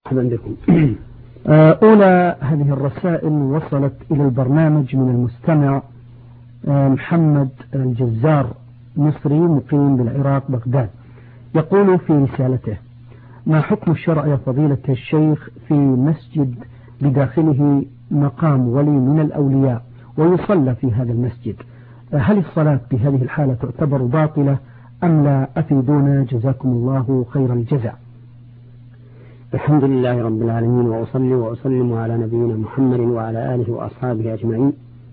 مرحبا بكم. أولى هذه الرسائل وصلت إلى البرنامج من المستمع محمد الجزار، مصري مقيم بالعراق بغداد. يقول في رسالته: ما حكم الشرع يا فضيلة الشيخ في مسجد بداخله مقام ولي من الأولياء ويصلى في هذا المسجد؟ هل الصلاة بهذه الحالة تعتبر باطلة أم لا؟ أفيدونا جزاكم الله خير الجزاء. الحمد لله رب العالمين، وأصلي وأسلم على نبينا محمد وعلى آله وأصحابه أجمعين.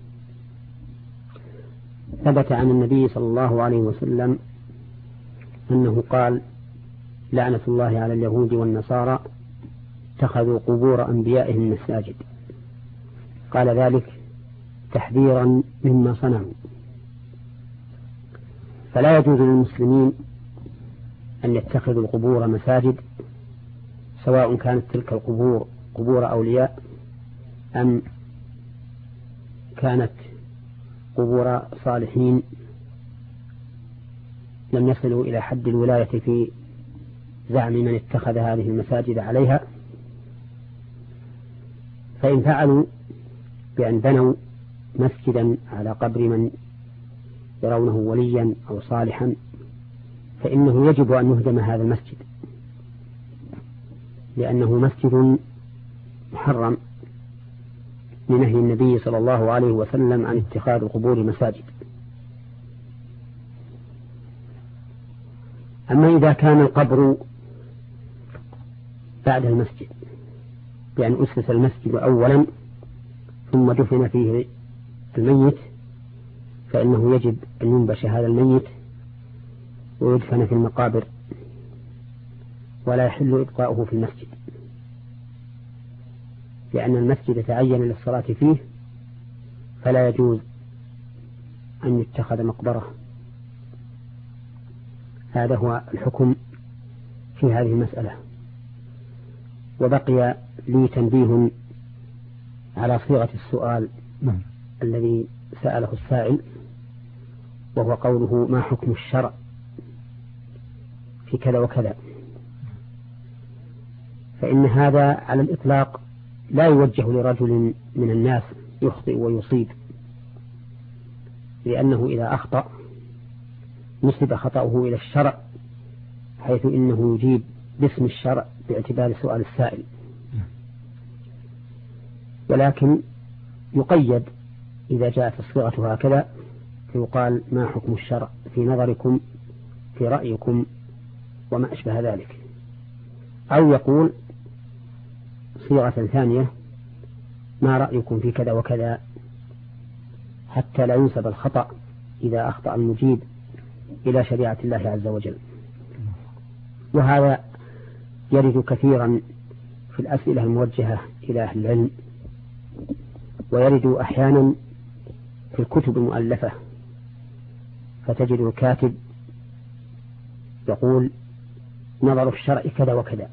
ثبت عن النبي صلى الله عليه وسلم أنه قال: لعنة الله على اليهود والنصارى اتخذوا قبور أنبيائهم مساجد. قال ذلك تحذيرا مما صنعوا. فلا يجوز للمسلمين أن يتخذوا القبور مساجد، سواء كانت تلك القبور قبور أولياء أم كانت قبور صالحين لم يصلوا إلى حد الولاية في زعم من اتخذ هذه المساجد عليها. فإن فعلوا بأن بنوا مسجدا على قبر من يرونه وليا أو صالحا، فإنه يجب أن يهدم هذا المسجد، لأنه مسجد محرم لنهي النبي صلى الله عليه وسلم عن اتخاذ القبور مساجد. أما إذا كان القبر بعد المسجد، بأن أسس المسجد أولا ثم دفن فيه الميت، فإنه يجب أن ينبش هذا الميت ويدفن في المقابر، ولا يحل إبقاؤه في المسجد، لأن المسجد تعين للصلاة فيه، فلا يجوز أن يتخذ مقبرة. هذا هو الحكم في هذه المسألة. وبقي لي تنبيه على صيغة السؤال الذي سأله السائل، وهو قوله: ما حكم الشرع في كذا وكذا؟ فإن هذا على الإطلاق لا يوجه لرجل من الناس يخطئ ويصيب، لأنه إذا أخطأ نسب خطأه إلى الشرع، حيث إنه يجيب باسم الشرع باعتبار سؤال السائل. ولكن يقيد إذا جاءت الصيغة هكذا، فيقال: ما حكم الشرع في نظركم، في رأيكم، وما أشبه ذلك. أو يقول صيغة ثانية: ما رأيكم في كذا وكذا، حتى لا ينسب الخطأ إذا أخطأ المجيب إلى شريعة الله عز وجل. وهذا يرد كثيرا في الأسئلة الموجهة إلى أهل العلم، ويرد أحيانا في الكتب المؤلفة، فتجد الكاتب يقول: نظر الشرع كذا وكذا،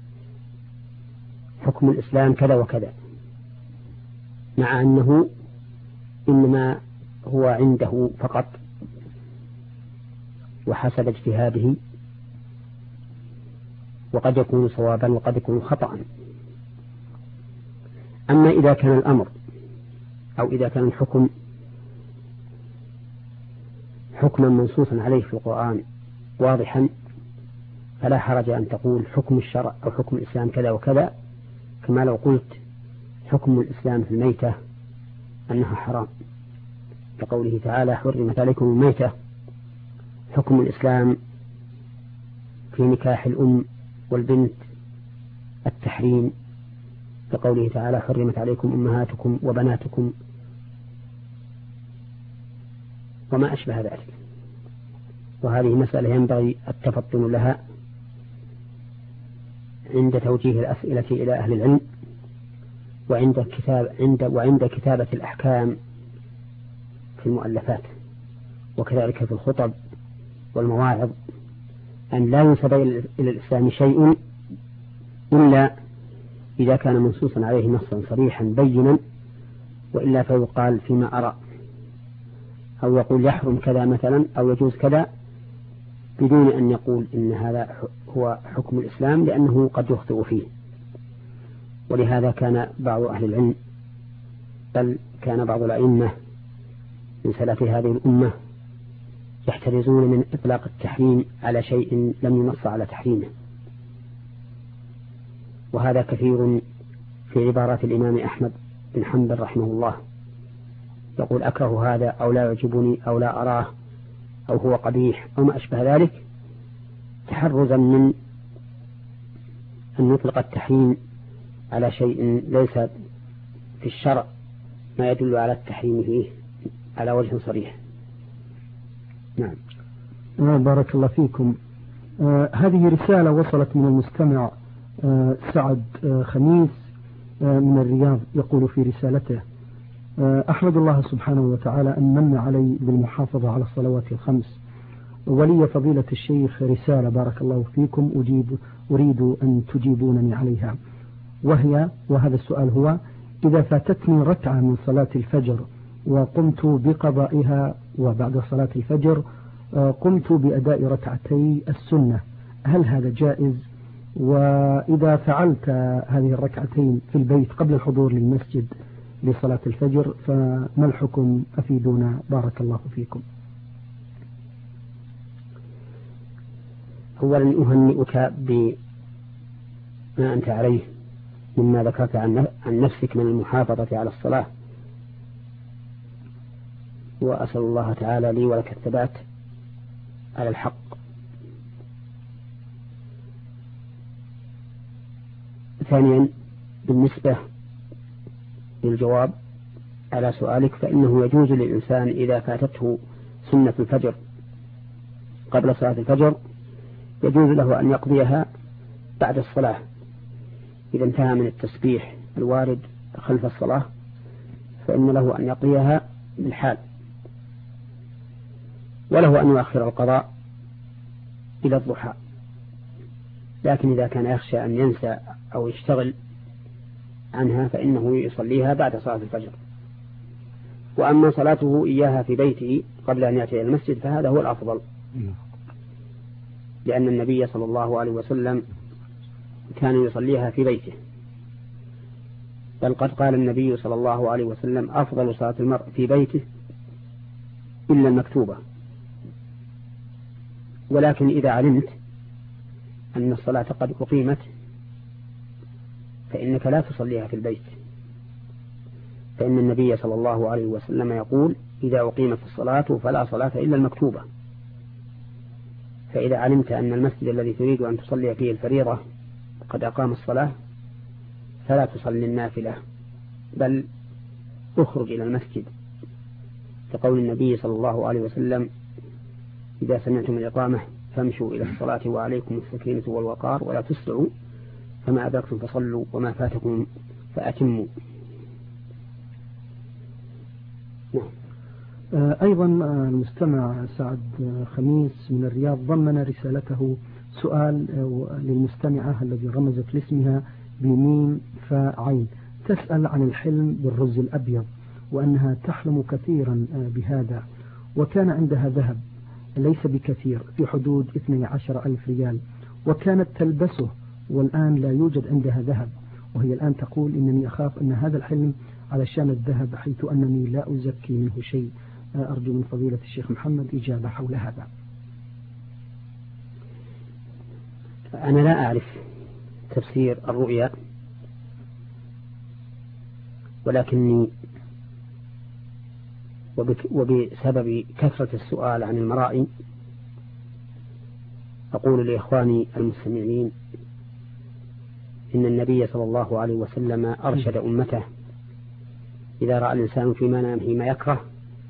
حكم الإسلام كذا وكذا، مع أنه إنما هو عنده فقط وحسب اجتهاده، وقد يكون صوابا وقد يكون خطأ. أما إذا كان الأمر أو إذا كان الحكم حكما منصوصا عليه في القرآن واضحا، فلا حرج أن تقول حكم الشرع أو حكم الإسلام كذا وكذا، كما لو قلت حكم الإسلام في الميتة أنها حرام، كقوله تعالى: حرمت عليكم الميتة. حكم الإسلام في نكاح الأم والبنت التحريم، كقوله تعالى: حرمت عليكم أمهاتكم وبناتكم، وما أشبه ذلك. وهذه مسألة ينبغي التفطن لها عند توجيه الأسئلة إلى أهل العلم، وعند كتابة الأحكام في المؤلفات، وكذلك في الخطب والمواعظ، أن لا ينسب إلى الإسلام شيء إلا إذا كان منصوصا عليه نصا صريحا بينا، وإلا فيقال فيما أرى، أو يقول يحرم كذا مثلا أو يجوز كذا، بدون أن يقول إن هذا هو حكم الإسلام، لأنه قد يخطئ فيه. ولهذا كان بعض أهل العلم بل كان بعض الأئمة من سلف هذه الأمة يحترزون من إطلاق التحريم على شيء لم ينص على تحريمه، وهذا كثير في عبارات الإمام أحمد بن حنبل رحمه الله، يقول أكره هذا أو لا يعجبني أو لا أراه أو هو قبيح أو ما أشبه ذلك، تحرزا من أن يطلق التحريم على شيء ليس في الشرع ما يدل على التحريم فيه على وجه صريح. نعم. بارك الله فيكم. هذه رسالة وصلت من المستمع سعد خميس من الرياض، يقول في رسالته: أحمد الله سبحانه وتعالى أن من علي بالمحافظة على الصلوات الخمس، ولي فضيلة الشيخ رسالة بارك الله فيكم أريد أن تجيبونني عليها، وهذا السؤال هو: إذا فاتتني ركعة من صلاة الفجر وقمت بقضائها، وبعد صلاة الفجر قمت بأداء ركعتي السنة، هل هذا جائز؟ وإذا فعلت هذه الركعتين في البيت قبل الحضور للمسجد لصلاة الفجر فما الحكم؟ أفيدونا بارك الله فيكم. أولا أهنئك بما أنت عليه مما ذكرت عن نفسك من المحافظة على الصلاة، وأسأل الله تعالى لي ولك الثبات على الحق. ثانيا، بالنسبة للجواب على سؤالك، فإنه يجوز للإنسان إذا فاتته سنة الفجر قبل صلاة الفجر يجوز له أن يقضيها بعد الصلاة إذا انتهى من التسبيح الوارد خلف الصلاة، فإن له أن يقضيها بالحال، وله أن يؤخر القضاء إلى الضحى. لكن إذا كان يخشى أن ينسى أو يشتغل عنها فإنه يصليها بعد صلاة الفجر. وأما صلاته إياها في بيته قبل أن يأتي إلى المسجد فهذا هو الأفضل، لأن النبي صلى الله عليه وسلم كان يصليها في بيته، بل قد قال النبي صلى الله عليه وسلم: أفضل صلاة المرء في بيته إلا المكتوبة. ولكن إذا علمت أن الصلاة قد أقيمت فإنك لا تصليها في البيت، فإن النبي صلى الله عليه وسلم يقول: إذا أقيمت الصلاة فلا صلاة إلا المكتوبة. فإذا علمت أن المسجد الذي تريد أن تصلي فيه الفريضة قد أقام الصلاة فلا تصلي النافلة، بل اخرج إلى المسجد، لقول النبي صلى الله عليه وسلم: إذا سمعتم الإقامة فامشوا إلى الصلاة وعليكم السكينة والوقار ولا تسرعوا، فما أدركتم فصلوا وما فاتكم فأتموا. أيضا المستمع سعد خميس من الرياض ضمن رسالته سؤال للمستمعة الذي رمزت لاسمها بميم فعين، تسأل عن الحلم بالرز الأبيض، وأنها تحلم كثيرا بهذا، وكان عندها ذهب ليس بكثير في حدود 12,000 ريال، وكانت تلبسه، والآن لا يوجد عندها ذهب، وهي الآن تقول: إنني أخاف أن هذا الحلم علشان الذهب، حيث أنني لا أزكي منه شيء. أرجو من فضيلة الشيخ محمد إجابة حول هذا. أنا لا أعرف تفسير الرؤيا، ولكني وبسبب كثرة السؤال عن المرائي أقول لإخواني المستمعين إن النبي صلى الله عليه وسلم أرشد أمته: إذا رأى الإنسان في منامه ما يكره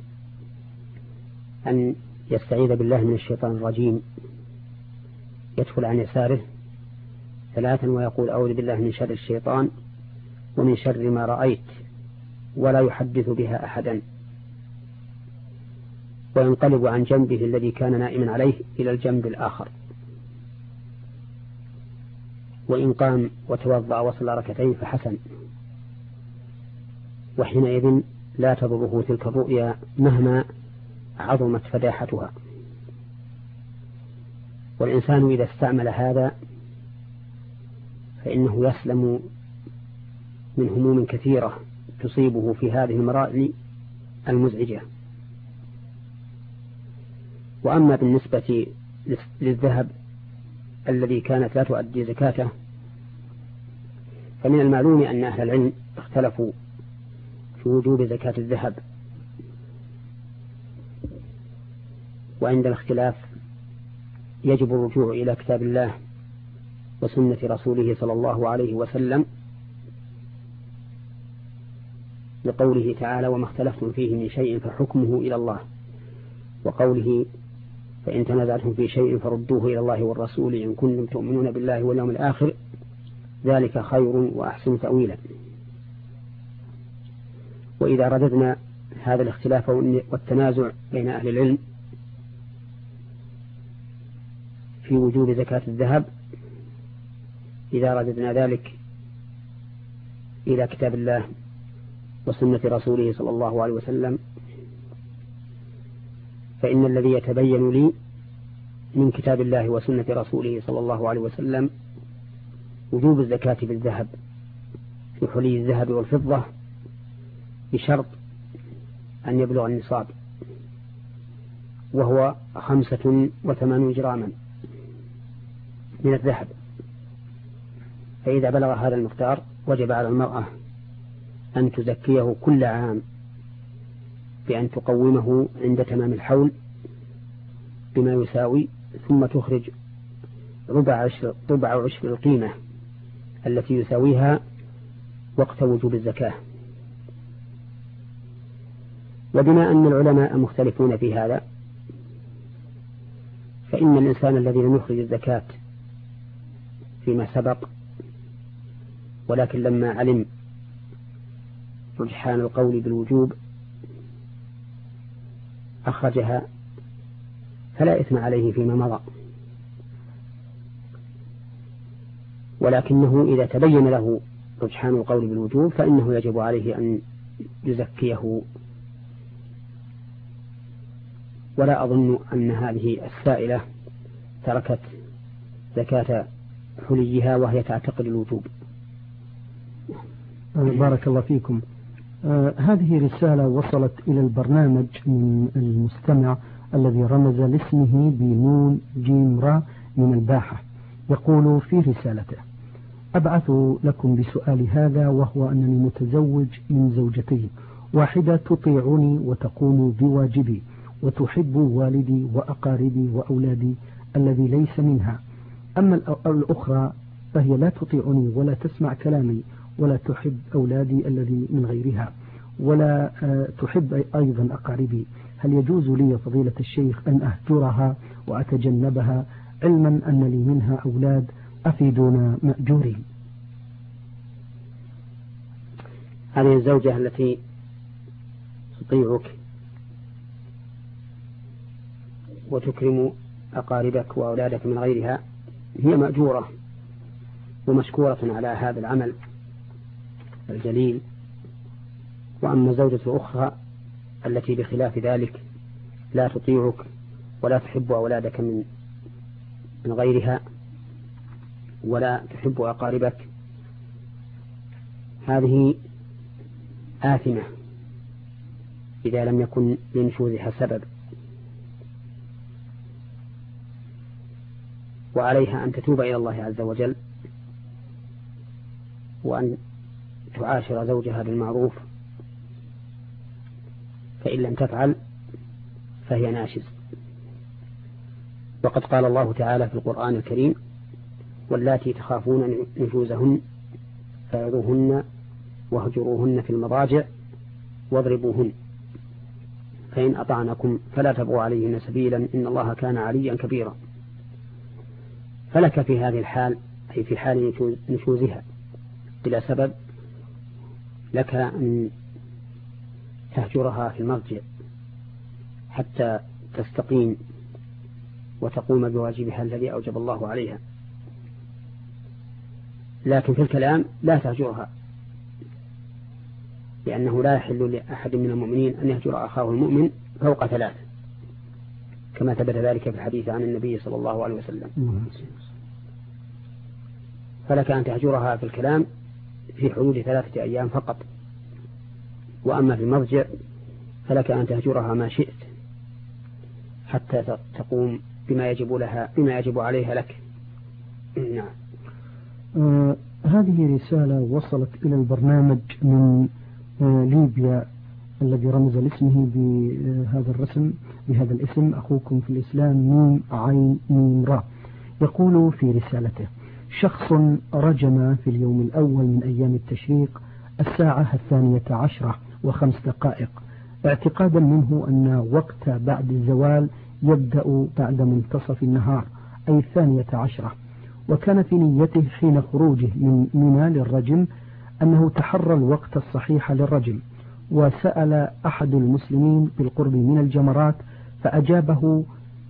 أن يستعيذ بالله من الشيطان الرجيم، يدخل عن يساره 3 ويقول: أعوذ بالله من شر الشيطان ومن شر ما رأيت، ولا يحدث بها أحدا، وينقلب عن جنبه الذي كان نائما عليه إلى الجنب الآخر، وإن قام وتوضأ وصلى ركعتين فحسن، وحينئذ لا تضره تلك الرؤيا مهما عظمت فداحتها. والإنسان إذا استعمل هذا فإنه يسلم من هموم كثيرة تصيبه في هذه المراحل المزعجة. وأما بالنسبة للذهب الذي كانت لا تؤدي زكاته، فمن المعلوم أن أهل العلم اختلفوا في وجوب زكاة الذهب، وعند الاختلاف يجب الرجوع إلى كتاب الله وسنة رسوله صلى الله عليه وسلم، لقوله تعالى: وما اختلفتم فيه من شيء فحكمه إلى الله، وقوله: فإن تنازعتم في شيء فردوه إلى الله والرسول إن كنتم تؤمنون بالله واليوم الآخر ذلك خير وأحسن تأويلا. وإذا رددنا هذا الاختلاف والتنازع بين أهل العلم في وجوب زكاة الذهب، إذا رددنا ذلك إلى كتاب الله وسنة رسوله صلى الله عليه وسلم، فإن الذي يتبين لي من كتاب الله وسنة رسوله صلى الله عليه وسلم وجوب الزكاة بالذهب في حلي الذهب والفضة، بشرط أن يبلغ النصاب، وهو 85 جراما من الذهب. فإذا بلغ هذا المقدار وجب على المرأة أن تزكيه كل عام بأن تقومه عند تمام الحول بما يساوي، ثم تخرج ربع عشر القيمة التي يساويها وقت وجوب الزكاة. وبما أن العلماء مختلفون في هذا، فإن الإنسان الذي لم يخرج الزكاة فيما سبق ولكن لما علم رجحان القول بالوجوب أخرجها فلا إثم عليه فيما مضى، ولكنه إذا تبين له رجحان القول بالوجوب فإنه يجب عليه أن يزكيه. ولا أظن أن هذه السائلة تركت زكاة حليها وهي تعتقد الوجوب. بارك الله فيكم. هذه رسالة وصلت إلى البرنامج من المستمع الذي رمز لاسمه بنون جيم را من الباحة. يقول في رسالته: أبعث لكم بسؤال هذا، وهو أنني متزوج من زوجتين، واحدة تطيعني وتقوم بواجبي وتحب والدي وأقاربي وأولادي الذي ليس منها، أما الأخرى فهي لا تطيعني ولا تسمع كلامي ولا تحب أولادي الذي من غيرها ولا تحب أيضا أقاربي. هل يجوز لي فضيلة الشيخ أن أهجرها وأتجنبها، علما أن لي منها أولاد أفيدون مأجورين؟ هذه الزوجة التي تطيعك وتكرم أقاربك وأولادك من غيرها هي مأجورة ومشكورة على هذا العمل الجليل. وأما الزوجة الأخرى التي بخلاف ذلك لا تطيعك ولا تحب أولادك من غيرها ولا تحب أقاربك، هذه آثمة إذا لم يكن لنشوزها سبب، وعليها أن تتوب إلى الله عز وجل وأن تعاشر زوجها بالمعروف، فإن لم تفعل فهي ناشز. وقد قال الله تعالى في القرآن الكريم: واللاتي تخافون نشوزهن فعظوهن واهجروهن في المضاجع واضربوهن فإن أطعنكم فلا تبغوا عليهن سبيلا إن الله كان عليا كبيرا. فلك في هذه الحال، أي في حال نشوزها بلا سبب، لك أن تهجرها في المضجع حتى تستقيم وتقوم بواجبها الذي أوجب الله عليها. لكن في الكلام لا تهجرها، لأنه لا يحل لأحد من المؤمنين أن يهجر أخاه المؤمن فوق 3، كما ثبت ذلك في الحديث عن النبي صلى الله عليه وسلم. فلك أن تهجرها في الكلام في حدود 3 أيام فقط. وأما في المضجع فلك أن تهجرها ما شئت حتى تقوم بما يجب عليها لك. نعم. هذه رسالة وصلت إلى البرنامج من ليبيا الذي رمز لاسمه بهذا الاسم أخوكم في الإسلام ميم عين ميم را. يقول في رسالته: شخص رجم في اليوم الأول من أيام التشريق الساعة 12:05 اعتقادا منه أن وقت بعد الزوال يبدأ بعد منتصف النهار أي 12، وكان في نيته حين خروجه من منى للرجم أنه تحرى الوقت الصحيح للرجم، وسأل أحد المسلمين بالقرب من الجمرات فأجابه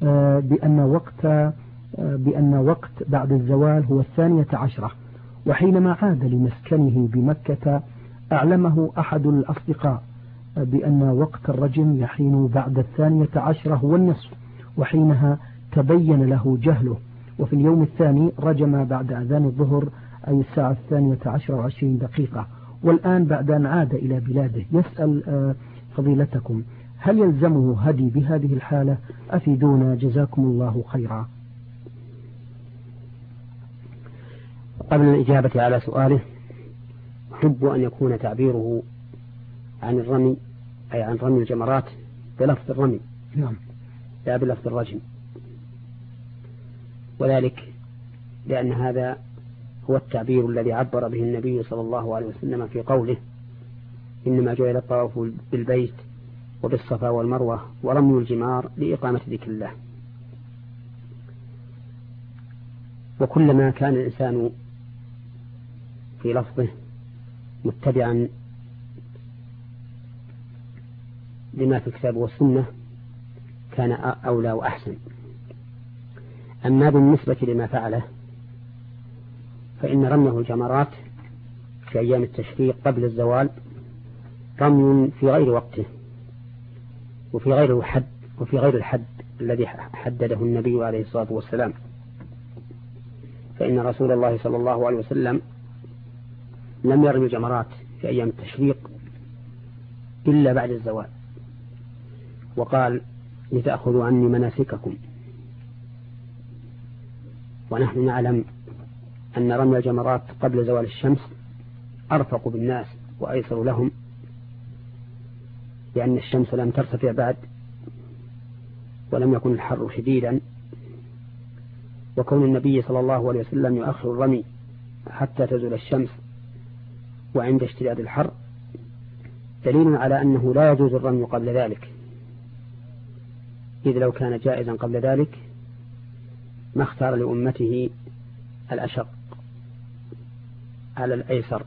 بأن وقت بعد الزوال هو 12. وحينما عاد لمسكنه بمكة أعلمه أحد الأصدقاء بأن وقت الرجم يحين بعد 12 هو النصف، وحينها تبين له جهله. وفي اليوم الثاني رجم بعد أذان الظهر أي الساعة 12:20. والآن بعد أن عاد إلى بلاده يسأل فضيلتكم: هل يلزمه هدي بهذه الحالة؟ أفيدونا جزاكم الله خيرا. قبل الإجابة على سؤاله أحب أن يكون تعبيره عن الرمي أي عن رمي الجمرات بلفظ الرمي، نعم، لا بلفظ الرجم، وذلك لأن هذا هو التعبير الذي عبر به النبي صلى الله عليه وسلم في قوله: إنما جعل الطواف بالبيت وبالصفا والمروة ورمي الجمار لإقامة ذكر الله. وكلما كان الإنسان في لفظه متبعا لما في الكتاب والسنة كان أولى وأحسن. أما بالنسبة لما فعله فإن رميه الجمرات في أيام التشريق قبل الزوال رمي في غير وقته وفي غير الحد الذي حدده النبي عليه الصلاة والسلام، فإن رسول الله صلى الله عليه وسلم لم يرمي الجمرات في أيام التشريق إلا بعد الزوال، وقال: لتأخذوا عني مناسككم. ونحن نعلم أن رمي الجمرات قبل زوال الشمس أرفق بالناس وأيسر لهم، لأن الشمس لم ترتفع بعد ولم يكن الحر شديدا، وكون النبي صلى الله عليه وسلم يؤخر الرمي حتى تزول الشمس وعند اشتداد الحر دليل على أنه لا يجوز الرمي قبل ذلك، إذ لو كان جائزا قبل ذلك ما اختار لأمته الأشق على الأيسر.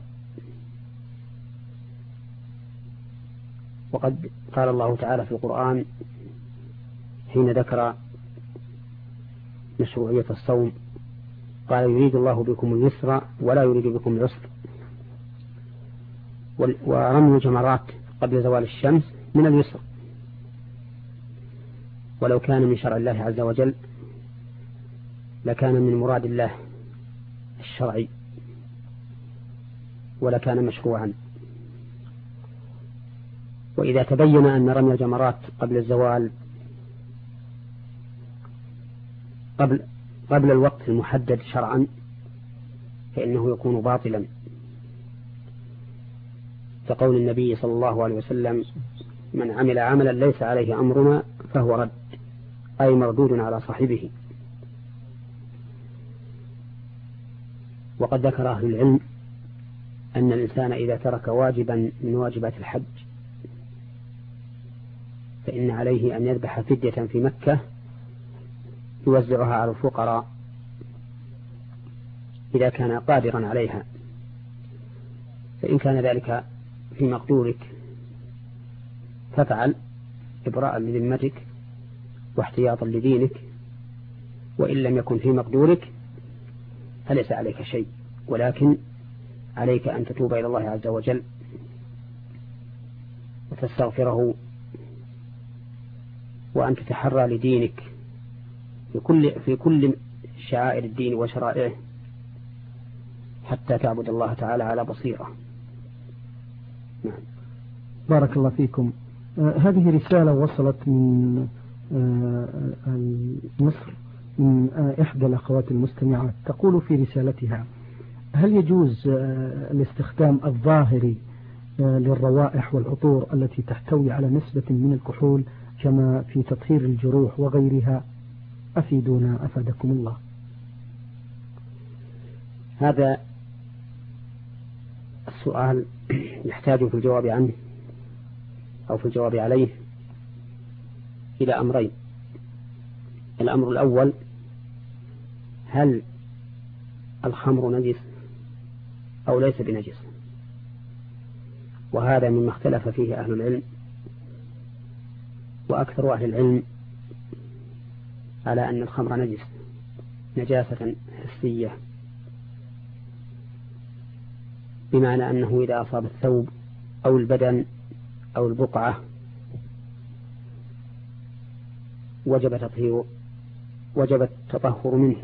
وقد قال الله تعالى في القرآن حين ذكر مشروعية الصوم: قال: يريد الله بكم اليسر ولا يريد بكم العسر. ورمي الجمرات قبل زوال الشمس من اليسر، ولو كان من شرع الله عز وجل لكان من مراد الله الشرعي ولكان مشروعا. وإذا تبين أن رمي الجمرات قبل الزوال قبل الوقت المحدد شرعا فإنه يكون باطلا، كقول النبي صلى الله عليه وسلم: من عمل عملا ليس عليه أمرنا فهو رد، أي مردود على صاحبه. وقد ذكر أهل العلم أن الإنسان إذا ترك واجبا من واجبات الحج فإن عليه أن يذبح فدية في مكة يوزعها على الفقراء إذا كان قادرا عليها، فإن كان ذلك في مقدورك فافعل إبراء لذمتك واحتياطا لدينك، وإن لم يكن في مقدورك فليس عليك شيء، ولكن عليك أن تتوب إلى الله عز وجل وتستغفره وأن تتحرى لدينك في كل شعائر الدين وشرائعه، حتى تعبد الله تعالى على بصيرة. نعم. بارك الله فيكم. هذه رسالة وصلت من مصر من إحدى الأخوات المستمعات، تقول في رسالتها: هل يجوز الاستخدام الظاهري للروائح والعطور التي تحتوي على نسبة من الكحول كما في تطهير الجروح وغيرها؟ أفيدونا أفادكم الله. هذا السؤال يحتاج في الجواب عنه أو في الجواب عليه إلى أمرين. الأمر الأول: هل الخمر نجس أو ليس بنجس؟ وهذا مما اختلف فيه أهل العلم، وأكثر أهل العلم على أن الخمر نجس نجاسة حسية، بمعنى أنه إذا أصاب الثوب أو البدن أو البقعة وجب التطهر منه.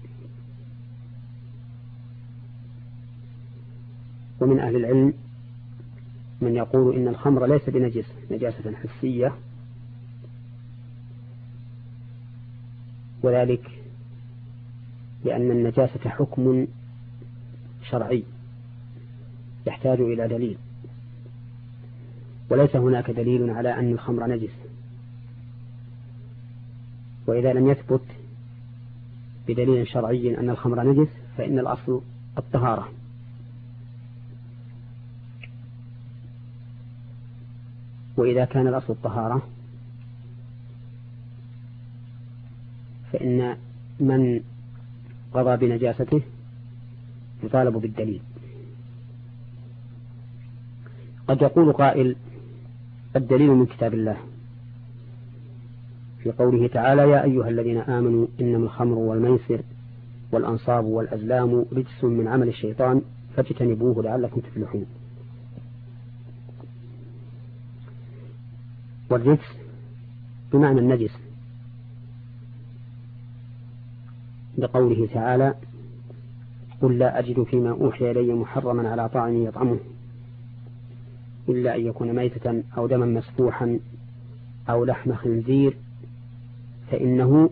ومن أهل العلم من يقول إن الخمر ليس بنجس نجاسة حسية، وذلك لأن النجاسة حكم شرعي يحتاج إلى دليل، وليس هناك دليل على أن الخمر نجس. وإذا لم يثبت بدليل شرعي أن الخمر نجس فإن الأصل الطهارة. وإذا كان الأصل الطهارة فإن من قضى بنجاسته يطالب بالدليل. قد يقول قائل: الدليل من كتاب الله في قوله تعالى: يا أيها الذين آمنوا إنما الخمر والميسر والأنصاب والأزلام رجس من عمل الشيطان فاجتنبوه لعلكم تفلحون. والرجس بمعنى النجس، لقوله تعالى: قل لا أجد فيما أوحي إلي محرما على طاعم يطعمه إلا أن يكون ميتة أو دما مسفوحا أو لحم خنزير فإنه،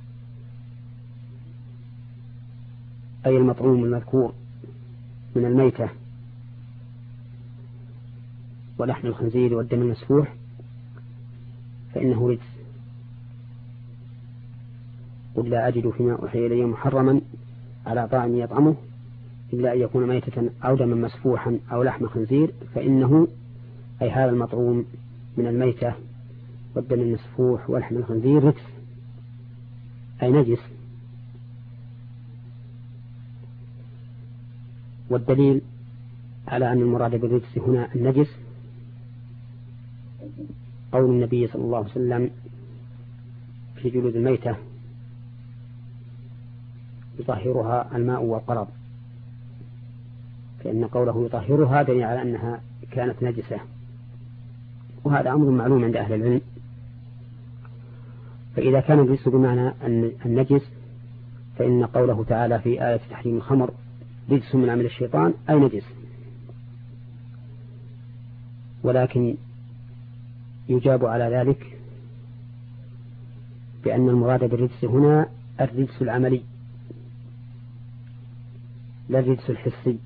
أي المطعوم المذكور من الميتة ولحم الخنزير والدم المسفوح فإنه رجس. قل لا أجد فيما أوحي إلي محرما على طاعم يطعمه إلا أن يكون ميتة أو دما مسفوحا أو لحم خنزير فإنه، أي هذا المطعوم من الميتة والدم المسفوح ولحم الخنزير، رجس أي نجس. والدليل على أن المراد بالرجس هنا النجس قول النبي صلى الله عليه وسلم في جلود الميتة: يطهرها الماء والقرض، فإن قوله يطهرها دليل على أنها كانت نجسة، وهذا أمر معلوم عند أهل العلم. فإذا كان الرجس بمعنى النجس فإن قوله تعالى في آية تحريم الخمر: رجس من عمل الشيطان، أي نجس. ولكن يجاب على ذلك بأن المراد بالرجس هنا الرجس العملي لا الرجس الحسي،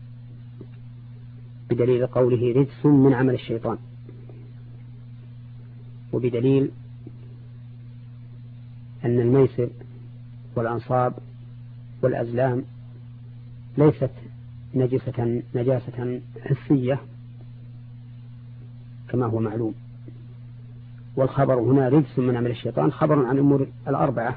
بدليل قوله رجس من عمل الشيطان، وبدليل أن الميسر والأنصاب والأزلام ليست نجاسة حسية كما هو معلوم. والخبر هنا رجس من عمل الشيطان خبر عن الأمور الأربعة: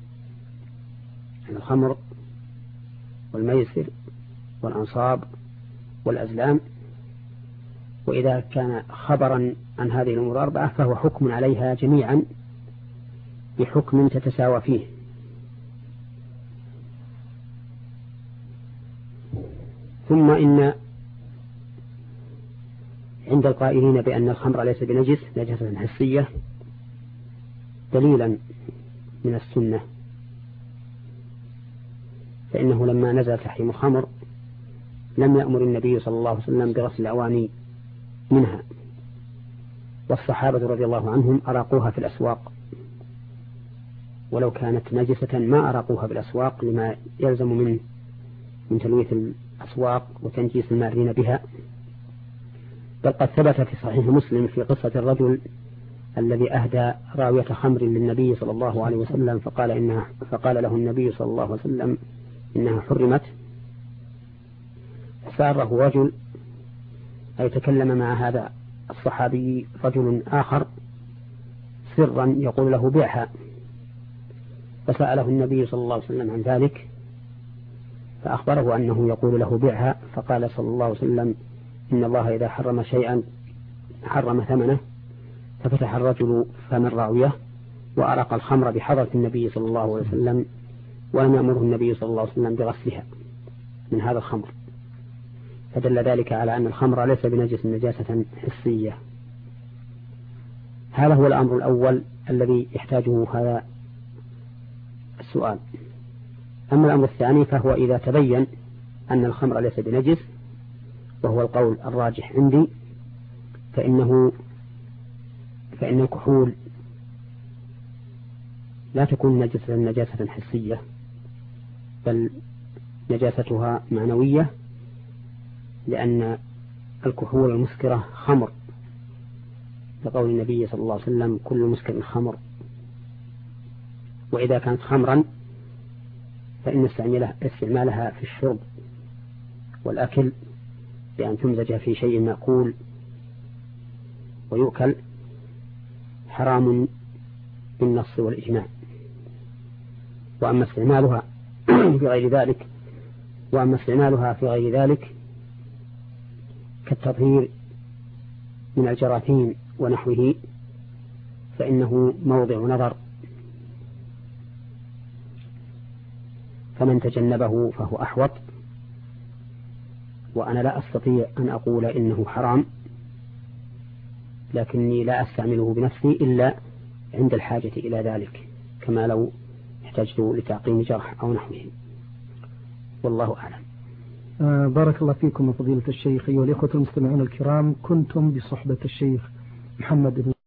الخمر والميسر والأنصاب والأزلام. وإذا كان خبرا عن هذه الأمور الأربعة فهو حكم عليها جميعا بحكم تتساوى فيه. ثم إن عند القائلين بأن الخمر ليس بنجس نجاسة حسية دليلا من السنة، فإنه لما نزل تحريم الخمر لم يأمر النبي صلى الله عليه وسلم بغسل الأواني منها، والصحابة رضي الله عنهم أراقوها في الأسواق، ولو كانت نجسة ما أراقوها بالأسواق لما يلزم من تلويث الأسواق وتنجيس المارين بها. بل قد ثبت في صحيح مسلم في قصة الرجل الذي أهدى راوية خمر للنبي صلى الله عليه وسلم فقال له النبي صلى الله عليه وسلم إنها حرمت، فساره رجل أي تكلم مع هذا الصحابي رجل آخر سرا يقول له بيعها، فسأله النبي صلى الله عليه وسلم عن ذلك فأخبره أنه يقول له بيعها، فقال صلى الله عليه وسلم إن الله إذا حرم شيئا حرم ثمنه، ففتح الرجل فم الراوية وأرق الخمر بحضرة النبي صلى الله عليه وسلم، ولم يأمره النبي صلى الله عليه وسلم بغسلها من هذا الخمر، فدل ذلك على أن الخمر ليس بنجس نجاسة حسية. هذا هو الأمر الأول الذي يحتاجه هذا السؤال. أما الأمر الثاني فهو إذا تبين أن الخمر ليس بنجس، وهو القول الراجح عندي، فإن الكحول لا تكون نجاسة حسية، بل نجاستها معنوية، لأن الكحول المسكرة خمر، لقول النبي صلى الله عليه وسلم كل مسكر خمر. وإذا كانت خمرا فإن استعمالها في الشرب والأكل بأن تمزج في شيء مأكول ويؤكل حرام بالنص والإجماع. وأما استعمالها في غير ذلك كالتطهير من الجراثيم ونحوه فإنه موضع نظر، فمن تجنبه فهو أحوط. وأنا لا أستطيع أن أقول إنه حرام، لكني لا أستعمله بنفسي إلا عند الحاجة إلى ذلك، كما لو احتجت لتعقيم جرح أو نحوه. والله أعلم. بارك الله فيكم فضيلة الشيخ. أيها الإخوة المستمعون الكرام، كنتم بصحبة الشيخ محمد بن